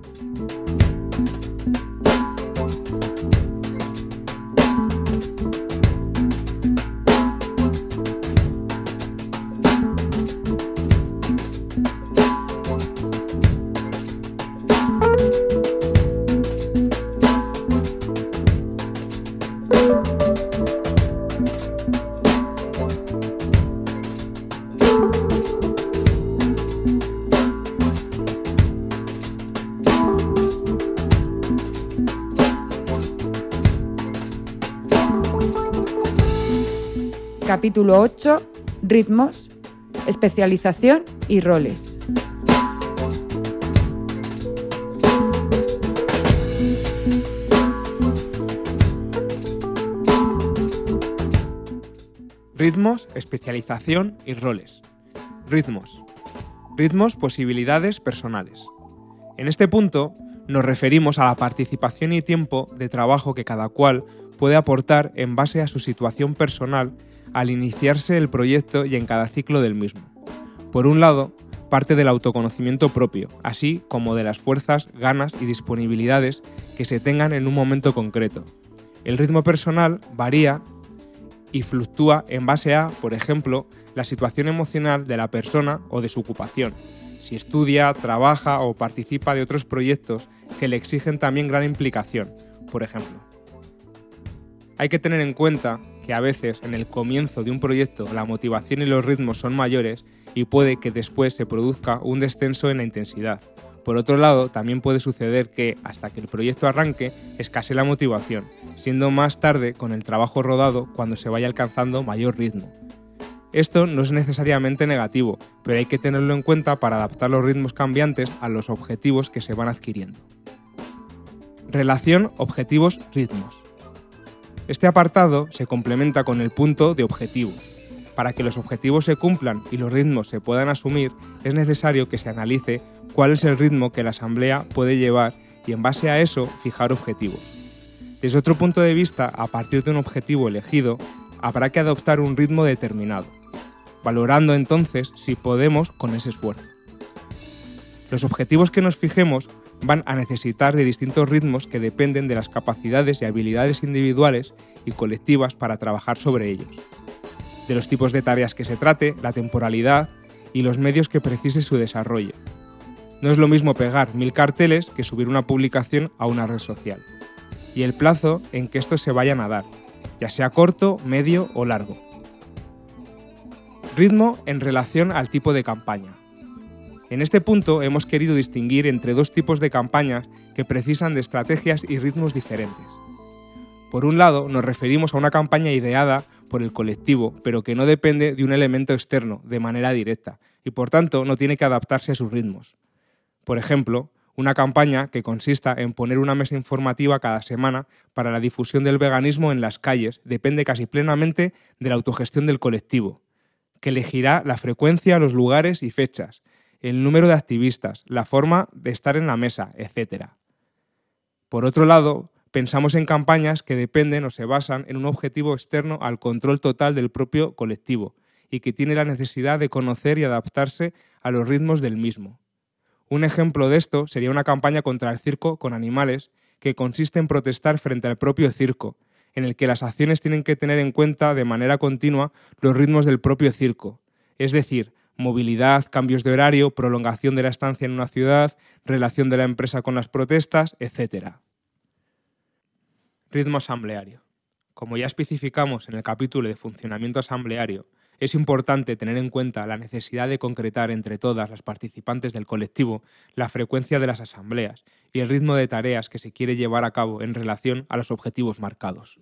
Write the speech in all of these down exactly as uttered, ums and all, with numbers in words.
Capítulo ocho. Ritmos, especialización y roles. Ritmos, especialización y roles. Ritmos. Ritmos, posibilidades personales. En este punto nos referimos a la participación y tiempo de trabajo que cada cual puede aportar en base a su situación personal al iniciarse el proyecto y en cada ciclo del mismo. Por un lado, parte del autoconocimiento propio, así como de las fuerzas, ganas y disponibilidades que se tengan en un momento concreto. El ritmo personal varía y fluctúa en base a, por ejemplo, la situación emocional de la persona o de su ocupación, si estudia, trabaja o participa de otros proyectos que le exigen también gran implicación, por ejemplo. Hay que tener en cuenta que a veces en el comienzo de un proyecto la motivación y los ritmos son mayores y puede que después se produzca un descenso en la intensidad. Por otro lado, también puede suceder que, hasta que el proyecto arranque, escasee la motivación, siendo más tarde con el trabajo rodado cuando se vaya alcanzando mayor ritmo. Esto no es necesariamente negativo, pero hay que tenerlo en cuenta para adaptar los ritmos cambiantes a los objetivos que se van adquiriendo. Relación objetivos-ritmos. Este apartado se complementa con el punto de objetivos. Para que los objetivos se cumplan y los ritmos se puedan asumir, es necesario que se analice cuál es el ritmo que la asamblea puede llevar y en base a eso fijar objetivos. Desde otro punto de vista, a partir de un objetivo elegido, habrá que adoptar un ritmo determinado, valorando entonces si podemos con ese esfuerzo. Los objetivos que nos fijemos van a necesitar de distintos ritmos que dependen de las capacidades y habilidades individuales y colectivas para trabajar sobre ellos, de los tipos de tareas que se trate, la temporalidad y los medios que precise su desarrollo. No es lo mismo pegar mil carteles que subir una publicación a una red social, y el plazo en que estos se vayan a dar, ya sea corto, medio o largo. Ritmo en relación al tipo de campaña. En este punto hemos querido distinguir entre dos tipos de campañas que precisan de estrategias y ritmos diferentes. Por un lado, nos referimos a una campaña ideada por el colectivo, pero que no depende de un elemento externo de manera directa y por tanto no tiene que adaptarse a sus ritmos. Por ejemplo, una campaña que consista en poner una mesa informativa cada semana para la difusión del veganismo en las calles depende casi plenamente de la autogestión del colectivo, que elegirá la frecuencia, los lugares y fechas, el número de activistas, la forma de estar en la mesa, etcétera. Por otro lado, pensamos en campañas que dependen o se basan en un objetivo externo al control total del propio colectivo y que tiene la necesidad de conocer y adaptarse a los ritmos del mismo. Un ejemplo de esto sería una campaña contra el circo con animales que consiste en protestar frente al propio circo, en el que las acciones tienen que tener en cuenta de manera continua los ritmos del propio circo, es decir, movilidad, cambios de horario, prolongación de la estancia en una ciudad, relación de la empresa con las protestas, etcétera. Ritmo asambleario. Como ya especificamos en el capítulo de funcionamiento asambleario, es importante tener en cuenta la necesidad de concretar entre todas las participantes del colectivo la frecuencia de las asambleas y el ritmo de tareas que se quiere llevar a cabo en relación a los objetivos marcados.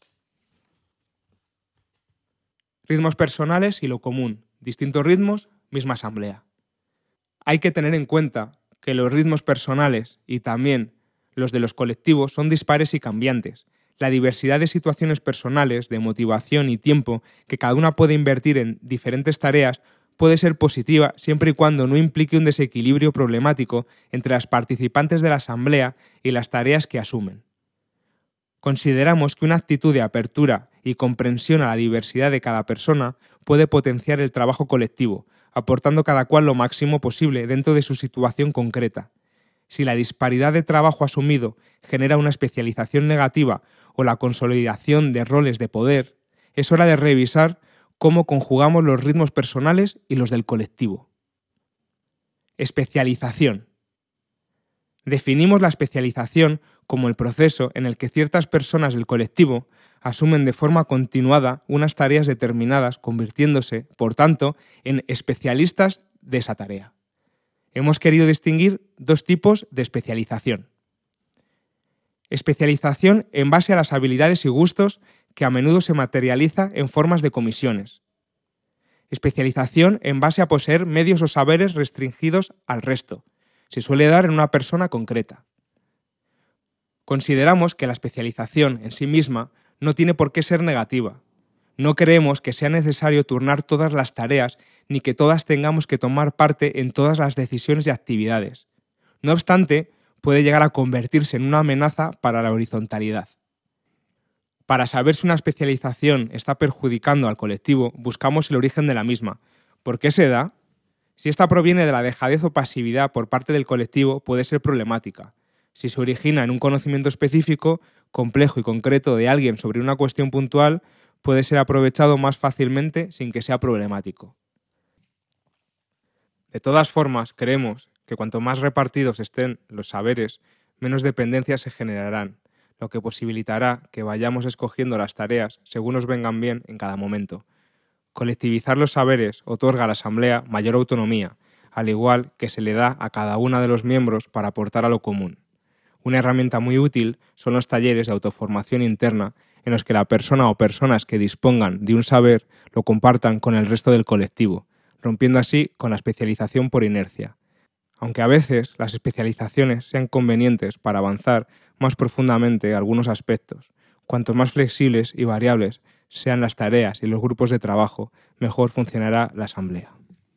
Ritmos personales y lo común. Distintos ritmos, misma asamblea. Hay que tener en cuenta que los ritmos personales y también los de los colectivos son dispares y cambiantes. La diversidad de situaciones personales, de motivación y tiempo que cada una puede invertir en diferentes tareas puede ser positiva siempre y cuando no implique un desequilibrio problemático entre las participantes de la asamblea y las tareas que asumen. Consideramos que una actitud de apertura y comprensión a la diversidad de cada persona puede potenciar el trabajo colectivo, aportando cada cual lo máximo posible dentro de su situación concreta. Si la disparidad de trabajo asumido genera una especialización negativa o la consolidación de roles de poder, es hora de revisar cómo conjugamos los ritmos personales y los del colectivo. Especialización. Definimos la especialización como el proceso en el que ciertas personas del colectivo asumen de forma continuada unas tareas determinadas, convirtiéndose, por tanto, en especialistas de esa tarea. Hemos querido distinguir dos tipos de especialización. Especialización en base a las habilidades y gustos que a menudo se materializa en formas de comisiones. Especialización en base a poseer medios o saberes restringidos al resto. Se suele dar en una persona concreta. Consideramos que la especialización en sí misma no tiene por qué ser negativa. No creemos que sea necesario turnar todas las tareas ni que todas tengamos que tomar parte en todas las decisiones y actividades. No obstante, puede llegar a convertirse en una amenaza para la horizontalidad. Para saber si una especialización está perjudicando al colectivo, buscamos el origen de la misma. ¿Por qué se da? Si esta proviene de la dejadez o pasividad por parte del colectivo, puede ser problemática. Si se origina en un conocimiento específico, complejo y concreto de alguien sobre una cuestión puntual, puede ser aprovechado más fácilmente sin que sea problemático. De todas formas, creemos que cuanto más repartidos estén los saberes, menos dependencias se generarán, lo que posibilitará que vayamos escogiendo las tareas según nos vengan bien en cada momento. Colectivizar los saberes otorga a la Asamblea mayor autonomía, al igual que se le da a cada uno de los miembros para aportar a lo común. Una herramienta muy útil son los talleres de autoformación interna en los que la persona o personas que dispongan de un saber lo compartan con el resto del colectivo, rompiendo así con la especialización por inercia. Aunque a veces las especializaciones sean convenientes para avanzar más profundamente algunos aspectos, cuanto más flexibles y variables sean las tareas y los grupos de trabajo, mejor funcionará la Asamblea.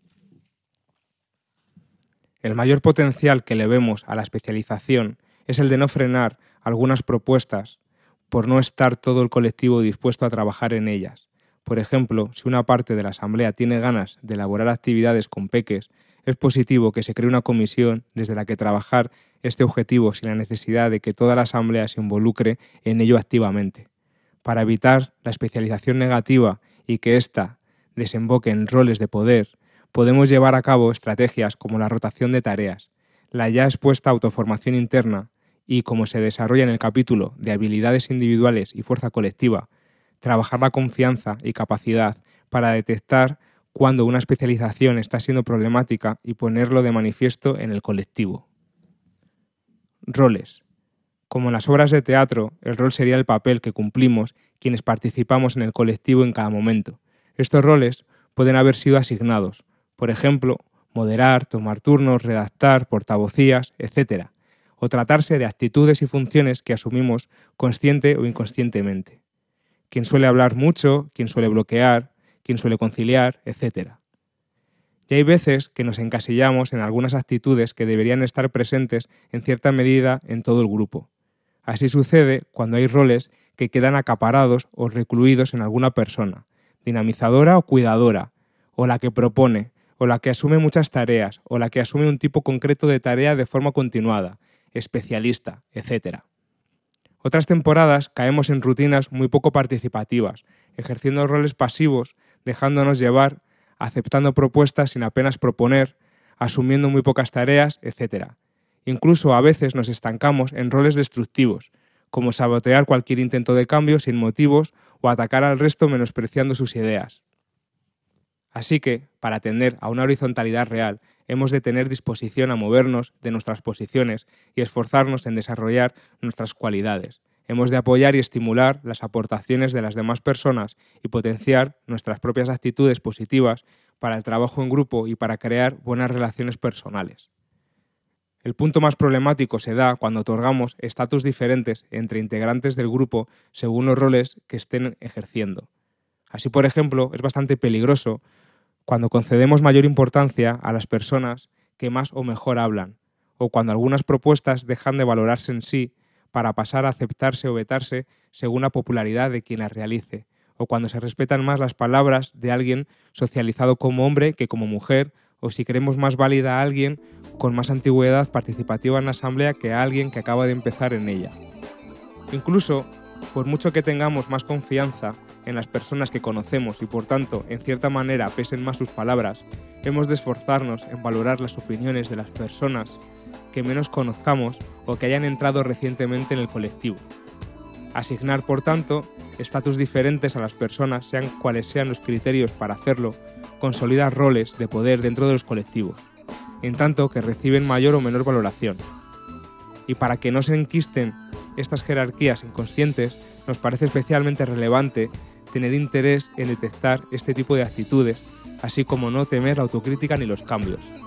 El mayor potencial que le vemos a la especialización es el de no frenar algunas propuestas por no estar todo el colectivo dispuesto a trabajar en ellas. Por ejemplo, si una parte de la Asamblea tiene ganas de elaborar actividades con peques, es positivo que se cree una comisión desde la que trabajar este objetivo sin la necesidad de que toda la Asamblea se involucre en ello activamente. Para evitar la especialización negativa y que ésta desemboque en roles de poder, podemos llevar a cabo estrategias como la rotación de tareas, la ya expuesta autoformación interna y, como se desarrolla en el capítulo de habilidades individuales y fuerza colectiva, trabajar la confianza y capacidad para detectar cuando una especialización está siendo problemática y ponerlo de manifiesto en el colectivo. Roles. Como en las obras de teatro, el rol sería el papel que cumplimos quienes participamos en el colectivo en cada momento. Estos roles pueden haber sido asignados, por ejemplo, moderar, tomar turnos, redactar, portavocías, etcétera, o tratarse de actitudes y funciones que asumimos consciente o inconscientemente. Quien suele hablar mucho, quien suele bloquear, quien suele conciliar, etcétera. Y hay veces que nos encasillamos en algunas actitudes que deberían estar presentes en cierta medida en todo el grupo. Así sucede cuando hay roles que quedan acaparados o recluidos en alguna persona, dinamizadora o cuidadora, o la que propone, o la que asume muchas tareas, o la que asume un tipo concreto de tarea de forma continuada, especialista, etcétera. Otras temporadas caemos en rutinas muy poco participativas, ejerciendo roles pasivos, dejándonos llevar, aceptando propuestas sin apenas proponer, asumiendo muy pocas tareas, etcétera. Incluso a veces nos estancamos en roles destructivos, como sabotear cualquier intento de cambio sin motivos o atacar al resto menospreciando sus ideas. Así que, para atender a una horizontalidad real, hemos de tener disposición a movernos de nuestras posiciones y esforzarnos en desarrollar nuestras cualidades. Hemos de apoyar y estimular las aportaciones de las demás personas y potenciar nuestras propias actitudes positivas para el trabajo en grupo y para crear buenas relaciones personales. El punto más problemático se da cuando otorgamos estatus diferentes entre integrantes del grupo según los roles que estén ejerciendo. Así, por ejemplo, es bastante peligroso cuando concedemos mayor importancia a las personas que más o mejor hablan, o cuando algunas propuestas dejan de valorarse en sí para pasar a aceptarse o vetarse según la popularidad de quien las realice, o cuando se respetan más las palabras de alguien socializado como hombre que como mujer, o si creemos más válida a alguien con más antigüedad participativa en la asamblea que a alguien que acaba de empezar en ella. Incluso, por mucho que tengamos más confianza en las personas que conocemos y por tanto, en cierta manera, pesen más sus palabras, hemos de esforzarnos en valorar las opiniones de las personas que menos conozcamos o que hayan entrado recientemente en el colectivo. Asignar, por tanto, estatus diferentes a las personas, sean cuales sean los criterios para hacerlo, consolida roles de poder dentro de los colectivos, en tanto que reciben mayor o menor valoración. Y para que no se enquisten estas jerarquías inconscientes, nos parece especialmente relevante tener interés en detectar este tipo de actitudes, así como no temer la autocrítica ni los cambios.